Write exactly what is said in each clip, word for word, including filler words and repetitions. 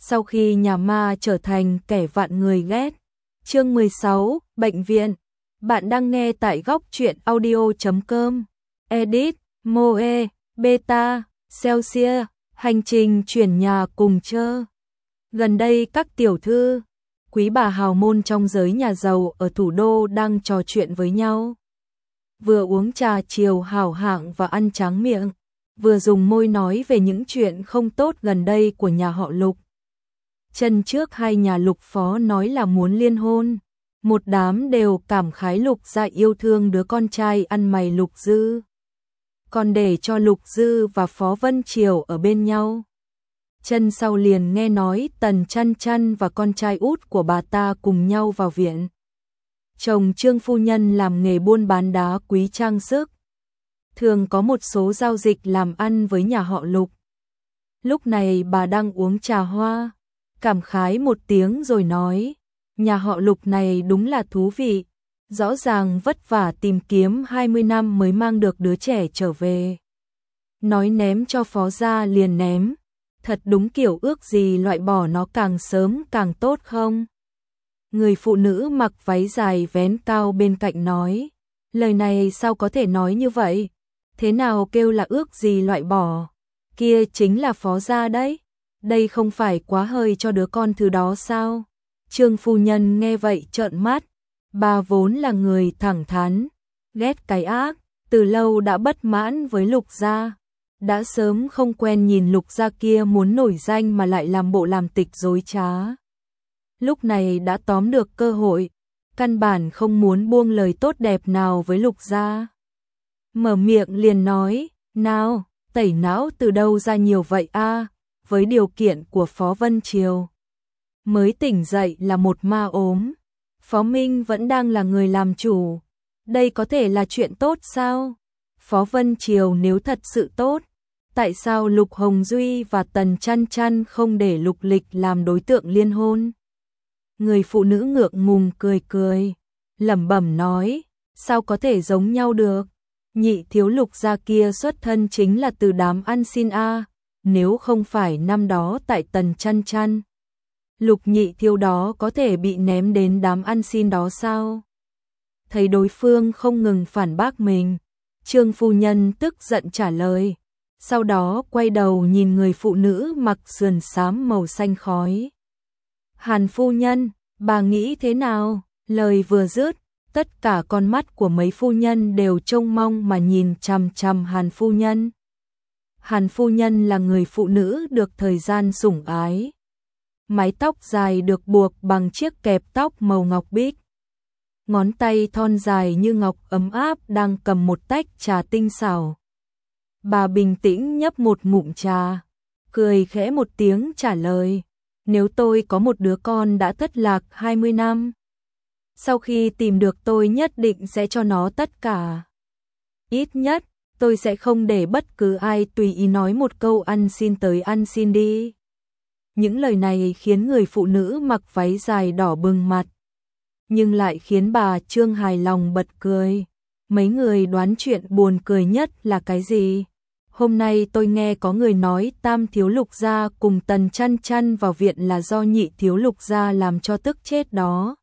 sau khi nhà ma trở thành kẻ vạn người ghét. Chương mười sáu, Bệnh viện. Bạn đang nghe tại góc truyện audio chấm com. Edit, Moe, Beta, Celsius, hành trình chuyển nhà cùng chơ. Gần đây các tiểu thư, quý bà hào môn trong giới nhà giàu ở thủ đô đang trò chuyện với nhau. Vừa uống trà chiều hảo hạng và ăn tráng miệng, vừa dùng môi nói về những chuyện không tốt gần đây của nhà họ Lục. Chân trước hai nhà Lục phó nói là muốn liên hôn, một đám đều cảm khái Lục gia yêu thương đứa con trai ăn mày Lục Dư. Còn để cho Lục Dư và Phó Vân Triều ở bên nhau. Chân sau liền nghe nói Tần Chăn Chăn và con trai út của bà ta cùng nhau vào viện. Chồng Trương phu nhân làm nghề buôn bán đá quý trang sức, thường có một số giao dịch làm ăn với nhà họ Lục. Lúc này bà đang uống trà hoa, cảm khái một tiếng rồi nói, nhà họ Lục này đúng là thú vị, rõ ràng vất vả tìm kiếm hai mươi năm mới mang được đứa trẻ trở về. Nói ném cho Phó gia liền ném, thật đúng kiểu ước gì loại bỏ nó càng sớm càng tốt không? Người phụ nữ mặc váy dài vén cao bên cạnh nói, lời này sao có thể nói như vậy? Thế nào kêu là ước gì loại bỏ? Kia chính là Phó gia đấy. Đây không phải quá hơi cho đứa con thứ đó sao? Trương phu nhân nghe vậy trợn mắt. Bà vốn là người thẳng thắn, ghét cái ác, từ lâu đã bất mãn với Lục gia. Đã sớm không quen nhìn Lục gia kia muốn nổi danh mà lại làm bộ làm tịch dối trá. Lúc này đã tóm được cơ hội, căn bản không muốn buông lời tốt đẹp nào với Lục gia. Mở miệng liền nói, nào, tẩy não từ đâu ra nhiều vậy a? Với điều kiện của Phó Vân Triều, mới tỉnh dậy là một ma ốm, Phó Minh vẫn đang là người làm chủ, đây có thể là chuyện tốt sao? Phó Vân Triều nếu thật sự tốt, tại sao Lục Hồng Duy và Tần Chăn Chăn không để Lục Lịch làm đối tượng liên hôn? Người phụ nữ ngượng ngùng cười cười, lẩm bẩm nói, sao có thể giống nhau được? Nhị thiếu Lục gia kia xuất thân chính là từ đám ăn xin a, nếu không phải năm đó tại Tần Chăn Chăn, Lục nhị thiếu đó có thể bị ném đến đám ăn xin đó sao? Thấy đối phương không ngừng phản bác mình, Trương phu nhân tức giận trả lời, sau đó quay đầu nhìn người phụ nữ mặc sườn xám màu xanh khói. Hàn phu nhân, bà nghĩ thế nào? Lời vừa dứt, tất cả con mắt của mấy phu nhân đều trông mong mà nhìn chằm chằm Hàn phu nhân. Hàn phu nhân là người phụ nữ được thời gian sủng ái. Mái tóc dài được buộc bằng chiếc kẹp tóc màu ngọc bích. Ngón tay thon dài như ngọc ấm áp đang cầm một tách trà tinh xảo. Bà bình tĩnh nhấp một ngụm trà, cười khẽ một tiếng trả lời, nếu tôi có một đứa con đã thất lạc hai mươi năm, sau khi tìm được tôi nhất định sẽ cho nó tất cả. Ít nhất, tôi sẽ không để bất cứ ai tùy ý nói một câu ăn xin tới ăn xin đi. Những lời này khiến người phụ nữ mặc váy dài đỏ bừng mặt, nhưng lại khiến bà Trương hài lòng bật cười. Mấy người đoán chuyện buồn cười nhất là cái gì? Hôm nay tôi nghe có người nói tam thiếu Lục gia cùng Tần Chăn Chăn vào viện là do nhị thiếu Lục gia làm cho tức chết đó.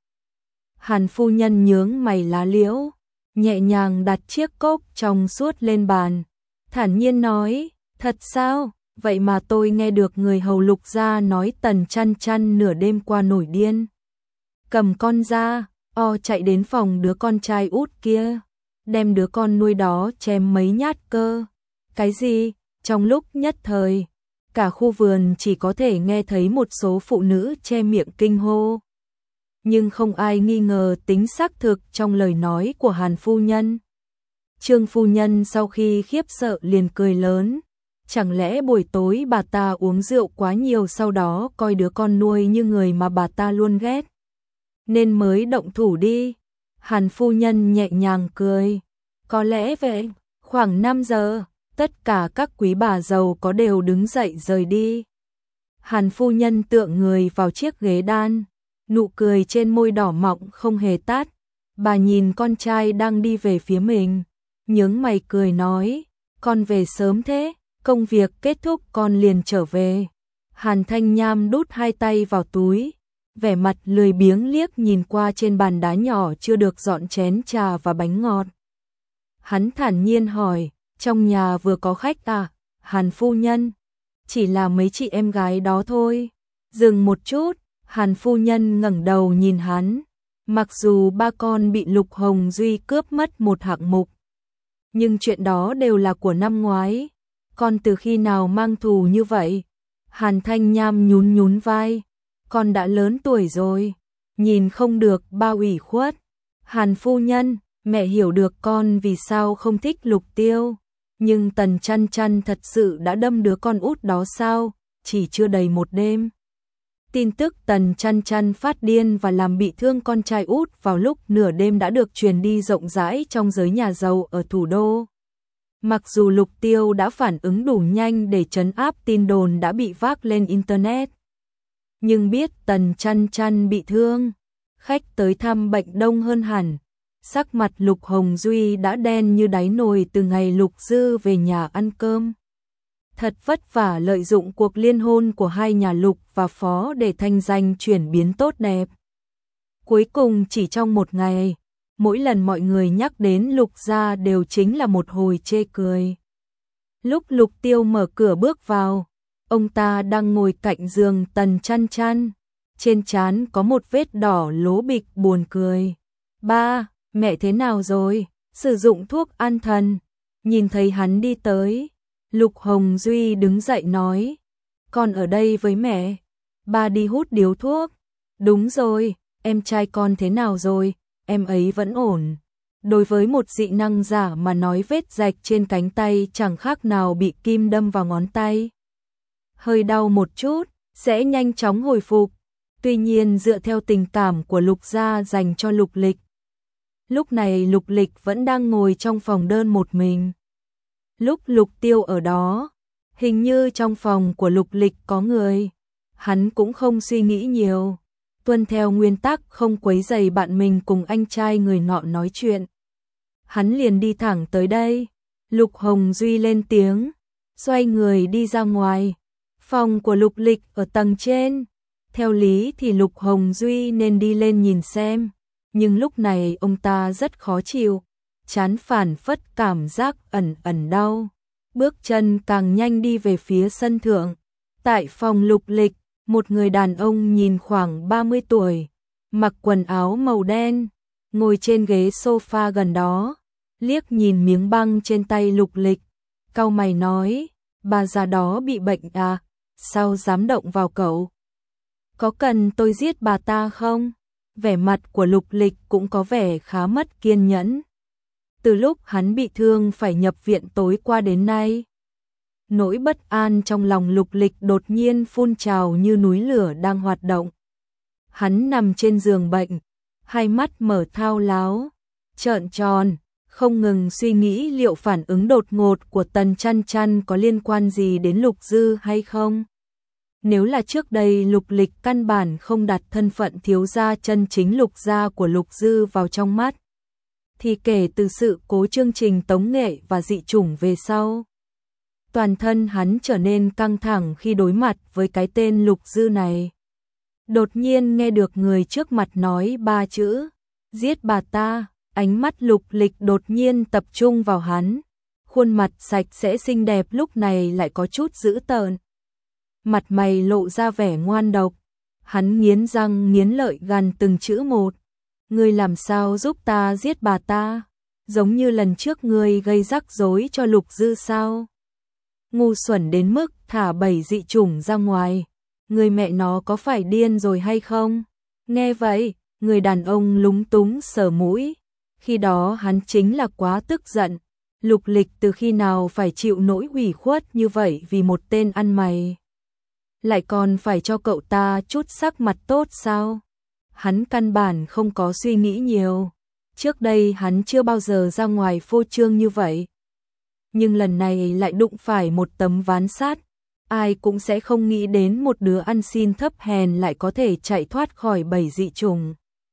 Hàn phu nhân nhướng mày lá liễu, nhẹ nhàng đặt chiếc cốc trong suốt lên bàn, thản nhiên nói, thật sao? Vậy mà tôi nghe được người hầu Lục gia nói Tần Chăn Chăn nửa đêm qua nổi điên, cầm con ra, o chạy đến phòng đứa con trai út kia, đem đứa con nuôi đó chém mấy nhát cơ. Cái gì? Trong lúc nhất thời, cả khu vườn chỉ có thể nghe thấy một số phụ nữ che miệng kinh hô. Nhưng không ai nghi ngờ tính xác thực trong lời nói của Hàn phu nhân. Trương phu nhân sau khi khiếp sợ liền cười lớn. Chẳng lẽ buổi tối bà ta uống rượu quá nhiều sau đó coi đứa con nuôi như người mà bà ta luôn ghét, nên mới động thủ đi? Hàn phu nhân nhẹ nhàng cười. Có lẽ vậy. Khoảng năm giờ, tất cả các quý bà giàu có đều đứng dậy rời đi. Hàn phu nhân tựa người vào chiếc ghế đan, nụ cười trên môi đỏ mọng không hề tắt. Bà nhìn con trai đang đi về phía mình, nhướng mày cười nói, con về sớm thế, công việc kết thúc con liền trở về. Hàn Thanh Nham đút hai tay vào túi, vẻ mặt lười biếng liếc nhìn qua trên bàn đá nhỏ chưa được dọn chén trà và bánh ngọt. Hắn thản nhiên hỏi, trong nhà vừa có khách à? Hàn phu nhân, chỉ là mấy chị em gái đó thôi. Dừng một chút, Hàn phu nhân ngẩng đầu nhìn hắn. Mặc dù ba con bị Lục Hồng Duy cướp mất một hạng mục, nhưng chuyện đó đều là của năm ngoái. Con từ khi nào mang thù như vậy? Hàn Thanh Nham nhún nhún vai. Con đã lớn tuổi rồi, nhìn không được bao ủy khuất. Hàn phu nhân, mẹ hiểu được con vì sao không thích Lục Tiêu. Nhưng Tần Chăn Chăn thật sự đã đâm đứa con út đó sao? Chỉ chưa đầy một đêm. Tin tức Tần Chăn Chăn phát điên và làm bị thương con trai út vào lúc nửa đêm đã được truyền đi rộng rãi trong giới nhà giàu ở thủ đô. Mặc dù Lục Tiêu đã phản ứng đủ nhanh để trấn áp tin đồn đã bị vác lên Internet, nhưng biết Tần Chăn Chăn bị thương, khách tới thăm bệnh đông hơn hẳn. Sắc mặt Lục Hồng Duy đã đen như đáy nồi từ ngày Lục Dư về nhà ăn cơm. Thật vất vả lợi dụng cuộc liên hôn của hai nhà Lục và Phó để thanh danh chuyển biến tốt đẹp. Cuối cùng chỉ trong một ngày, mỗi lần mọi người nhắc đến Lục gia đều chính là một hồi chê cười. Lúc Lục Tiêu mở cửa bước vào, ông ta đang ngồi cạnh giường Tần Chăn Chăn, trên trán có một vết đỏ lố bịch buồn cười. Ba, mẹ thế nào rồi? Sử dụng thuốc an thần. Nhìn thấy hắn đi tới, Lục Hồng Duy đứng dậy nói, con ở đây với mẹ. Ba đi hút điếu thuốc. Đúng rồi, em trai con thế nào rồi? Em ấy vẫn ổn. Đối với một dị năng giả mà nói vết rạch trên cánh tay chẳng khác nào bị kim đâm vào ngón tay. Hơi đau một chút, sẽ nhanh chóng hồi phục. Tuy nhiên dựa theo tình cảm của Lục gia dành cho Lục Lịch, lúc này Lục Lịch vẫn đang ngồi trong phòng đơn một mình. Lúc Lục Tiêu ở đó, hình như trong phòng của Lục Lịch có người. Hắn cũng không suy nghĩ nhiều, tuân theo nguyên tắc không quấy rầy bạn mình cùng anh trai người nọ nói chuyện. Hắn liền đi thẳng tới đây. Lục Hồng Duy lên tiếng, xoay người đi ra ngoài. Phòng của Lục Lịch ở tầng trên. Theo lý thì Lục Hồng Duy nên đi lên nhìn xem, nhưng lúc này ông ta rất khó chịu, chán phản phất cảm giác ẩn ẩn đau. Bước chân càng nhanh đi về phía sân thượng. Tại phòng Lục Lịch, một người đàn ông nhìn khoảng ba mươi tuổi, mặc quần áo màu đen, ngồi trên ghế sofa gần đó, liếc nhìn miếng băng trên tay Lục Lịch, cau mày nói, bà già đó bị bệnh à, sao dám động vào cậu? Có cần tôi giết bà ta không? Vẻ mặt của Lục Lịch cũng có vẻ khá mất kiên nhẫn. Từ lúc hắn bị thương phải nhập viện tối qua đến nay, nỗi bất an trong lòng Lục Lịch đột nhiên phun trào như núi lửa đang hoạt động. Hắn nằm trên giường bệnh, hai mắt mở thao láo, trợn tròn, không ngừng suy nghĩ liệu phản ứng đột ngột của Tần Chăn Chăn có liên quan gì đến Lục Dư hay không. Nếu là trước đây Lục Lịch căn bản không đặt thân phận thiếu gia chân chính Lục gia của Lục Dư vào trong mắt, thì kể từ sự cố chương trình tống nghệ và dị chủng về sau, toàn thân hắn trở nên căng thẳng khi đối mặt với cái tên Lục Dư này. Đột nhiên nghe được người trước mặt nói ba chữ, giết bà ta, ánh mắt Lục Lịch đột nhiên tập trung vào hắn. Khuôn mặt sạch sẽ xinh đẹp lúc này lại có chút dữ tợn. Mặt mày lộ ra vẻ ngoan độc. Hắn nghiến răng nghiến lợi gằn từng chữ một. Ngươi làm sao giúp ta giết bà ta? Giống như lần trước ngươi gây rắc rối cho Lục Dư sao? Ngu xuẩn đến mức thả bảy dị chủng ra ngoài. Người mẹ nó có phải điên rồi hay không? Nghe vậy, người đàn ông lúng túng sờ mũi. Khi đó hắn chính là quá tức giận. Lục Lịch từ khi nào phải chịu nỗi ủy khuất như vậy vì một tên ăn mày? Lại còn phải cho cậu ta chút sắc mặt tốt sao? Hắn căn bản không có suy nghĩ nhiều. Trước đây hắn chưa bao giờ ra ngoài phô trương như vậy. Nhưng lần này lại đụng phải một tấm ván sắt. Ai cũng sẽ không nghĩ đến một đứa ăn xin thấp hèn lại có thể chạy thoát khỏi bầy dị chủng.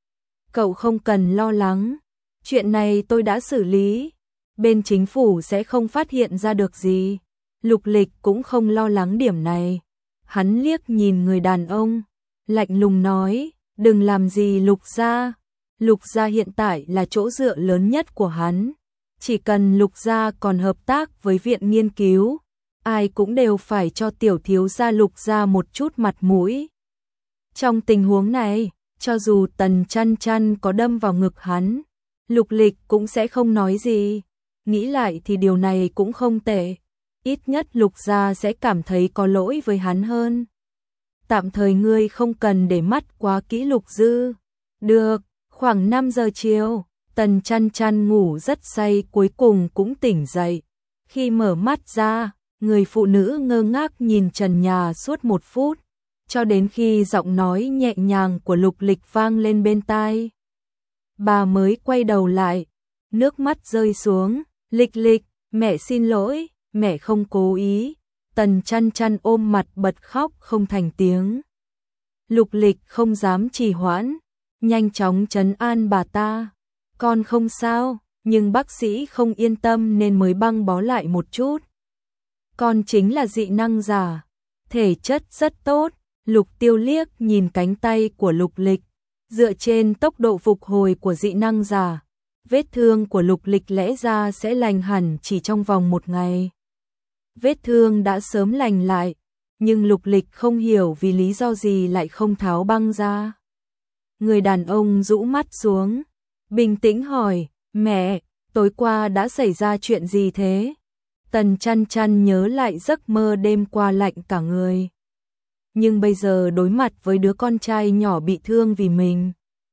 Cậu không cần lo lắng. Chuyện này tôi đã xử lý. Bên chính phủ sẽ không phát hiện ra được gì. Lục Lịch cũng không lo lắng điểm này. Hắn liếc nhìn người đàn ông, lạnh lùng nói, đừng làm gì Lục gia. Lục gia hiện tại là chỗ dựa lớn nhất của hắn. Chỉ cần Lục gia còn hợp tác với viện nghiên cứu, ai cũng đều phải cho tiểu thiếu gia Lục gia một chút mặt mũi. Trong tình huống này, cho dù Tần Chăn Chăn có đâm vào ngực hắn, Lục Lịch cũng sẽ không nói gì. Nghĩ lại thì điều này cũng không tệ. Ít nhất Lục gia sẽ cảm thấy có lỗi với hắn hơn. Tạm thời ngươi không cần để mắt quá kỹ Lục Dư. Được, khoảng năm giờ chiều, Tần Chăn Chăn ngủ rất say cuối cùng cũng tỉnh dậy. Khi mở mắt ra, người phụ nữ ngơ ngác nhìn trần nhà suốt một phút, cho đến khi giọng nói nhẹ nhàng của Lục Lịch vang lên bên tai. Bà mới quay đầu lại, nước mắt rơi xuống, Lịch Lịch, mẹ xin lỗi, mẹ không cố ý. Tần Chăn Chăn ôm mặt bật khóc không thành tiếng. Lục Lịch không dám trì hoãn, nhanh chóng trấn an bà ta. Con không sao, nhưng bác sĩ không yên tâm nên mới băng bó lại một chút. Con chính là dị năng giả, thể chất rất tốt. Lục Tiêu liếc nhìn cánh tay của Lục Lịch, dựa trên tốc độ phục hồi của dị năng giả, vết thương của Lục Lịch lẽ ra sẽ lành hẳn chỉ trong vòng một ngày. Vết thương đã sớm lành lại, nhưng Lục Lịch không hiểu vì lý do gì lại không tháo băng ra. Người đàn ông rũ mắt xuống, bình tĩnh hỏi, mẹ, tối qua đã xảy ra chuyện gì thế? Tần Chăn Chăn nhớ lại giấc mơ đêm qua lạnh cả người. Nhưng bây giờ đối mặt với đứa con trai nhỏ bị thương vì mình,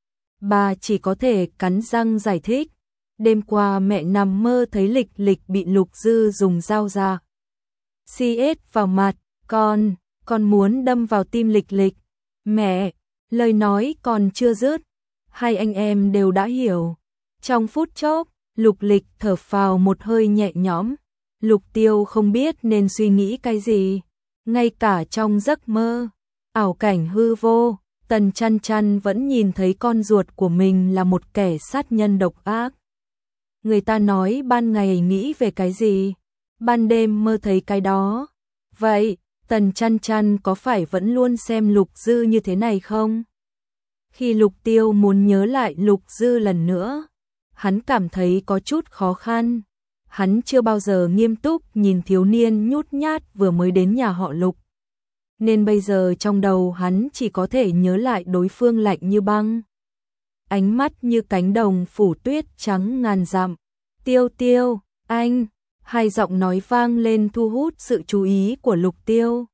bà chỉ có thể cắn răng giải thích. Đêm qua mẹ nằm mơ thấy Lịch Lịch bị Lục Dư dùng dao ra xê ét vào mặt, con, con muốn đâm vào tim Lịch Lịch. Mẹ, lời nói còn chưa dứt, hai anh em đều đã hiểu. Trong phút chốc, Lục Lịch thở phào một hơi nhẹ nhõm. Lục Tiêu không biết nên suy nghĩ cái gì. Ngay cả trong giấc mơ, ảo cảnh hư vô, Tần Chăn Chăn vẫn nhìn thấy con ruột của mình là một kẻ sát nhân độc ác. Người ta nói ban ngày nghĩ về cái gì, ban đêm mơ thấy cái đó. Vậy, Tần Chăn Chăn có phải vẫn luôn xem Lục Dư như thế này không? Khi Lục Tiêu muốn nhớ lại Lục Dư lần nữa, hắn cảm thấy có chút khó khăn. Hắn chưa bao giờ nghiêm túc nhìn thiếu niên nhút nhát vừa mới đến nhà họ Lục. Nên bây giờ trong đầu hắn chỉ có thể nhớ lại đối phương lạnh như băng. Ánh mắt như cánh đồng phủ tuyết trắng ngàn dặm. Tiêu Tiêu, anh, hai giọng nói vang lên thu hút sự chú ý của Lục Tiêu.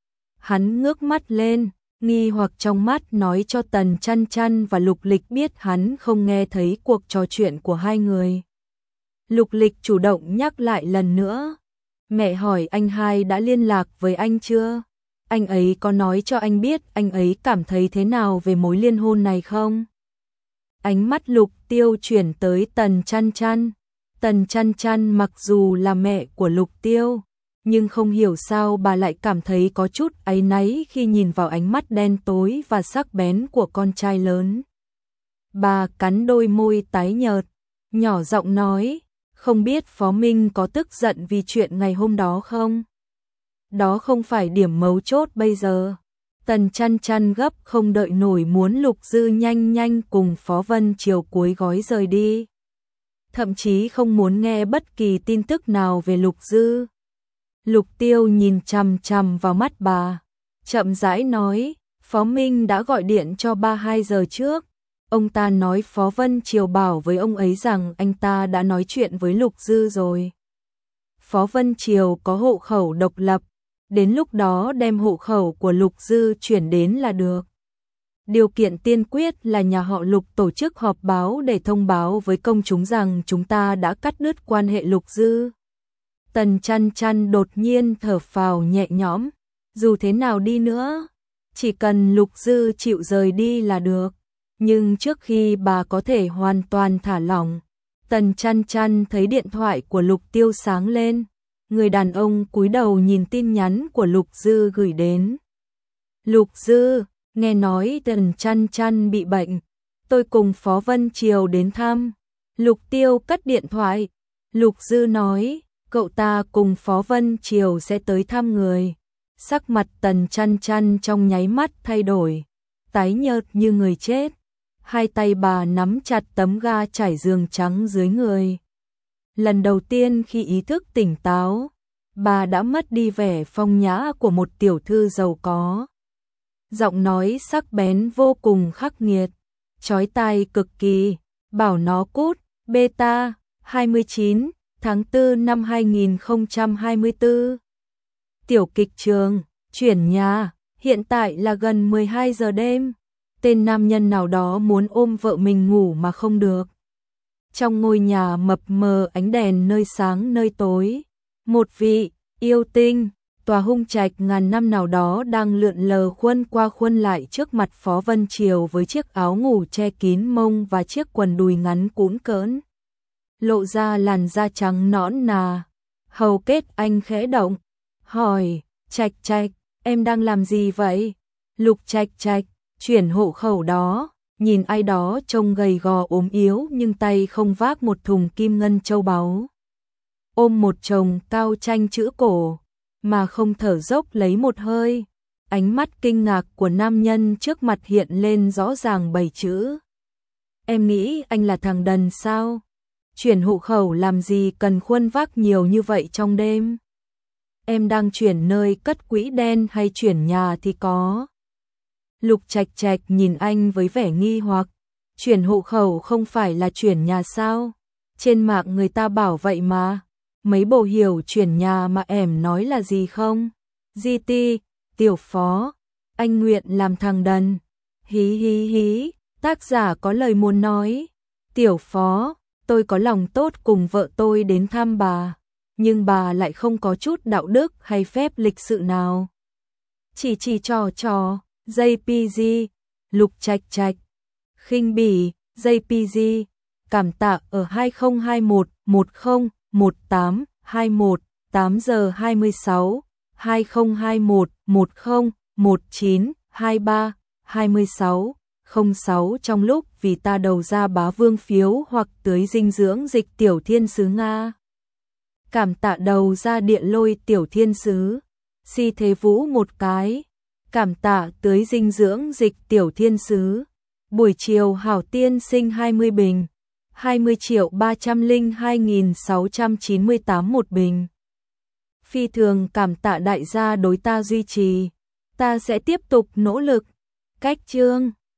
Hắn ngước mắt lên, nghi hoặc trong mắt nói cho Tần Chăn Chăn và Lục Lịch biết hắn không nghe thấy cuộc trò chuyện của hai người. Lục Lịch chủ động nhắc lại lần nữa. Mẹ hỏi anh hai đã liên lạc với anh chưa? Anh ấy có nói cho anh biết anh ấy cảm thấy thế nào về mối liên hôn này không? Ánh mắt Lục Tiêu chuyển tới Tần Chăn Chăn. Tần Chăn Chăn mặc dù là mẹ của Lục Tiêu, nhưng không hiểu sao bà lại cảm thấy có chút áy náy khi nhìn vào ánh mắt đen tối và sắc bén của con trai lớn. Bà cắn đôi môi tái nhợt, nhỏ giọng nói, không biết Phó Minh có tức giận vì chuyện ngày hôm đó không? Đó không phải điểm mấu chốt bây giờ. Tần Chăn Chăn gấp không đợi nổi muốn Lục Dư nhanh nhanh cùng Phó Vân Triều cuối gói rời đi. Thậm chí không muốn nghe bất kỳ tin tức nào về Lục Dư. Lục Tiêu nhìn chằm chằm vào mắt bà, chậm rãi nói, Phó Minh đã gọi điện cho ba hai giờ trước. Ông ta nói Phó Vân Triều bảo với ông ấy rằng anh ta đã nói chuyện với Lục Dư rồi. Phó Vân Triều có hộ khẩu độc lập, đến lúc đó đem hộ khẩu của Lục Dư chuyển đến là được. Điều kiện tiên quyết là nhà họ Lục tổ chức họp báo để thông báo với công chúng rằng chúng ta đã cắt đứt quan hệ Lục Dư. Tần Chăn Chăn đột nhiên thở phào nhẹ nhõm, dù thế nào đi nữa, chỉ cần Lục Dư chịu rời đi là được. Nhưng trước khi bà có thể hoàn toàn thả lỏng, Tần Chăn Chăn thấy điện thoại của Lục Tiêu sáng lên. Người đàn ông cúi đầu nhìn tin nhắn của Lục Dư gửi đến. Lục Dư, nghe nói Tần Chăn Chăn bị bệnh, tôi cùng Phó Vân Triều đến thăm. Lục Tiêu cất điện thoại. Lục Dư nói, cậu ta cùng Phó Vân Triều sẽ tới thăm người. Sắc mặt Tần Chăn Chăn trong nháy mắt thay đổi, tái nhợt như người chết. Hai tay bà nắm chặt tấm ga trải giường trắng dưới người. Lần đầu tiên khi ý thức tỉnh táo, bà đã mất đi vẻ phong nhã của một tiểu thư giàu có. Giọng nói sắc bén vô cùng khắc nghiệt, chói tai cực kỳ, bảo nó cút. Beta, hai mươi chín tháng tư năm hai nghìn không trăm hai mươi tư. Tiểu kịch trường, chuyển nhà, hiện tại là gần mười hai giờ đêm. Tên nam nhân nào đó muốn ôm vợ mình ngủ mà không được. Trong ngôi nhà mập mờ ánh đèn nơi sáng nơi tối, một vị yêu tinh, tòa hung trạch ngàn năm nào đó đang lượn lờ khuân qua khuân lại trước mặt Phó Vân Triều với chiếc áo ngủ che kín mông và chiếc quần đùi ngắn cũn cỡn, lộ ra làn da trắng nõn nà. Hầu kết anh khẽ động, hỏi, Trạch Trạch, em đang làm gì vậy? Lục Trạch Trạch, chuyển hộ khẩu đó, nhìn ai đó trông gầy gò ốm yếu nhưng tay không vác một thùng kim ngân châu báu. Ôm một chồng cao tranh chữ cổ, mà không thở dốc lấy một hơi. Ánh mắt kinh ngạc của nam nhân trước mặt hiện lên rõ ràng bảy chữ. Em nghĩ anh là thằng đần sao? Chuyển hộ khẩu làm gì cần khuân vác nhiều như vậy trong đêm? Em đang chuyển nơi cất quỹ đen hay chuyển nhà thì có? Lục Trạch Trạch nhìn anh với vẻ nghi hoặc. Chuyển hộ khẩu không phải là chuyển nhà sao? Trên mạng người ta bảo vậy mà. Mấy bộ hiểu chuyển nhà mà em nói là gì không? giê tê, Tiểu Phó, anh nguyện làm thằng đần. Hí hí hí, tác giả có lời muốn nói. Tiểu Phó, tôi có lòng tốt cùng vợ tôi đến thăm bà, nhưng bà lại không có chút đạo đức hay phép lịch sự nào. Chỉ chỉ trò trò, gi pê giê, Lục Trạch Trạch, khinh bỉ, gi pê giê, cảm tạ ở hai không hai một một không một tám hai một, tám giờ hai mươi sáu, hai không hai một một không một chín hai ba, hai mươi sáu, không sáu trong lúc vì ta đầu ra bá vương phiếu hoặc tưới dinh dưỡng dịch tiểu thiên sứ Nga. Cảm tạ đầu ra điện lôi tiểu thiên sứ, si thế vũ một cái. Cảm tạ tưới dinh dưỡng dịch tiểu thiên sứ. Buổi chiều hảo tiên sinh hai mươi bình, hai mươi triệu ba trăm lẻ hai nghìn sáu trăm chín mươi tám một bình. Phi thường cảm tạ đại gia đối ta duy trì, ta sẽ tiếp tục nỗ lực. Cách chương